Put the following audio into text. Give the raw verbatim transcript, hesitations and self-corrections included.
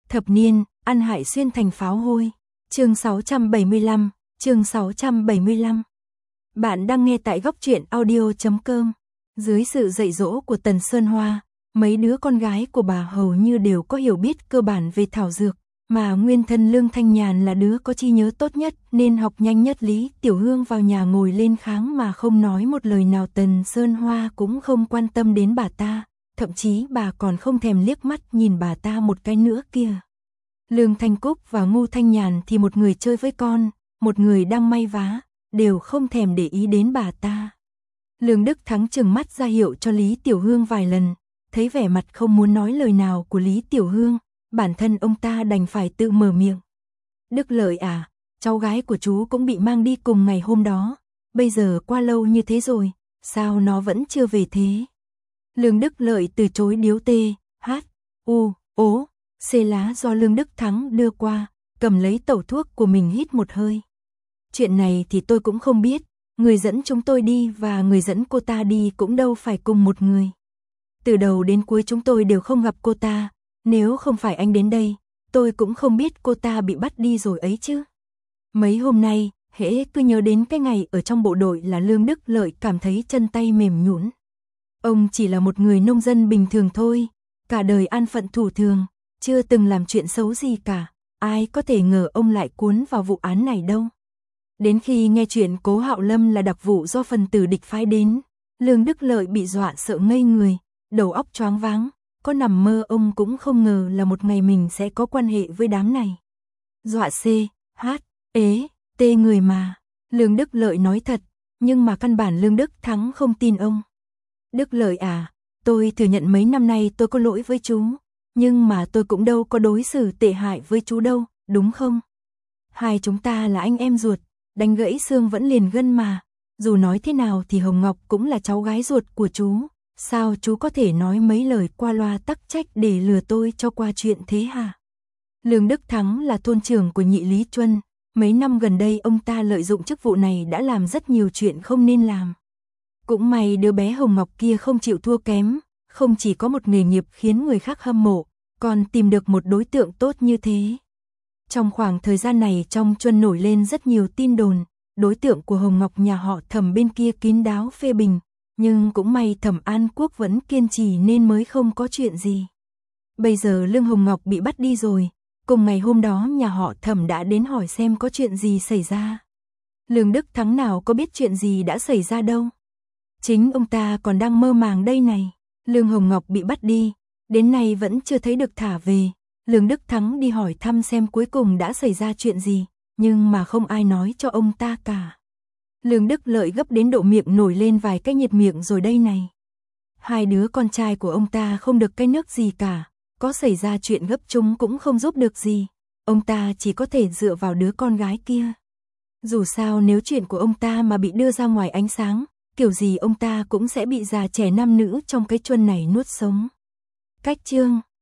Thập niên, ăn hại xuyên thành pháo hôi. Chương sáu trăm bảy mươi lăm, chương sáu trăm bảy mươi lăm. Bạn đang nghe tại góc truyện audio chấm com. Dưới sự dạy dỗ của Tần Sơn Hoa, mấy đứa con gái của bà hầu như đều có hiểu biết cơ bản về thảo dược, mà nguyên thân Lương Thanh Nhàn là đứa có trí nhớ tốt nhất nên học nhanh nhất. Lý Tiểu Hương vào nhà ngồi lên kháng mà không nói một lời nào. Tần Sơn Hoa cũng không quan tâm đến bà ta, thậm chí bà còn không thèm liếc mắt nhìn bà ta một cái nữa kia. Lương Thanh Cúc và Ngô Thanh Nhàn thì một người chơi với con, một người đang may vá, đều không thèm để ý đến bà ta. Lương Đức Thắng trừng mắt ra hiệu cho Lý Tiểu Hương vài lần, thấy vẻ mặt không muốn nói lời nào của Lý Tiểu Hương, bản thân ông ta đành phải tự mở miệng. Đức Lợi à, cháu gái của chú cũng bị mang đi cùng ngày hôm đó, bây giờ qua lâu như thế rồi, sao nó vẫn chưa về thế? Lương Đức Lợi từ chối điếu tê, hát, u, ố, xê lá do Lương Đức Thắng đưa qua, cầm lấy tẩu thuốc của mình hít một hơi. Chuyện này thì tôi cũng không biết, người dẫn chúng tôi đi và người dẫn cô ta đi cũng đâu phải cùng một người. Từ đầu đến cuối chúng tôi đều không gặp cô ta, nếu không phải anh đến đây, tôi cũng không biết cô ta bị bắt đi rồi ấy chứ. Mấy hôm nay, hễ cứ nhớ đến cái ngày ở trong bộ đội là Lương Đức Lợi cảm thấy chân tay mềm nhũn. Ông chỉ là một người nông dân bình thường thôi, cả đời an phận thủ thường, chưa từng làm chuyện xấu gì cả, ai có thể ngờ ông lại cuốn vào vụ án này đâu. Đến khi nghe chuyện Cố Hạo Lâm là đặc vụ do phần tử địch phái đến, Lương Đức Lợi bị dọa sợ ngây người, đầu óc choáng váng, có nằm mơ ông cũng không ngờ là một ngày mình sẽ có quan hệ với đám này. Dọa xê, hát, ế, tê người mà. Lương Đức Lợi nói thật, nhưng mà căn bản Lương Đức Thắng không tin ông. Đức Lợi à, tôi thừa nhận mấy năm nay tôi có lỗi với chú, nhưng mà tôi cũng đâu có đối xử tệ hại với chú đâu, đúng không? Hai chúng ta là anh em ruột, đánh gãy xương vẫn liền gân mà, dù nói thế nào thì Hồng Ngọc cũng là cháu gái ruột của chú, sao chú có thể nói mấy lời qua loa tắc trách để lừa tôi cho qua chuyện thế hả? Lương Đức Thắng là thôn trưởng của Nhị Lý Chuân, mấy năm gần đây ông ta lợi dụng chức vụ này đã làm rất nhiều chuyện không nên làm. Cũng may đứa bé Hồng Ngọc kia không chịu thua kém, không chỉ có một nghề nghiệp khiến người khác hâm mộ, còn tìm được một đối tượng tốt như thế. Trong khoảng thời gian này trong Chuân nổi lên rất nhiều tin đồn, đối tượng của Hồng Ngọc nhà họ Thẩm bên kia kín đáo phê bình, nhưng cũng may Thẩm An Quốc vẫn kiên trì nên mới không có chuyện gì. Bây giờ Lương Hồng Ngọc bị bắt đi rồi, cùng ngày hôm đó nhà họ Thẩm đã đến hỏi xem có chuyện gì xảy ra. Lương Đức Thắng nào có biết chuyện gì đã xảy ra đâu. Chính ông ta còn đang mơ màng đây này. Lương Hồng Ngọc bị bắt đi, đến nay vẫn chưa thấy được thả về. Lương Đức Thắng đi hỏi thăm xem cuối cùng đã xảy ra chuyện gì, nhưng mà không ai nói cho ông ta cả. Lương Đức Lợi gấp đến độ miệng nổi lên vài cái nhiệt miệng rồi đây này. Hai đứa con trai của ông ta không được cái nước gì cả, có xảy ra chuyện gấp chúng cũng không giúp được gì, ông ta chỉ có thể dựa vào đứa con gái kia. Dù sao nếu chuyện của ông ta mà bị đưa ra ngoài ánh sáng, kiểu gì ông ta cũng sẽ bị già trẻ nam nữ trong cái Chuân này nuốt sống. Cách chương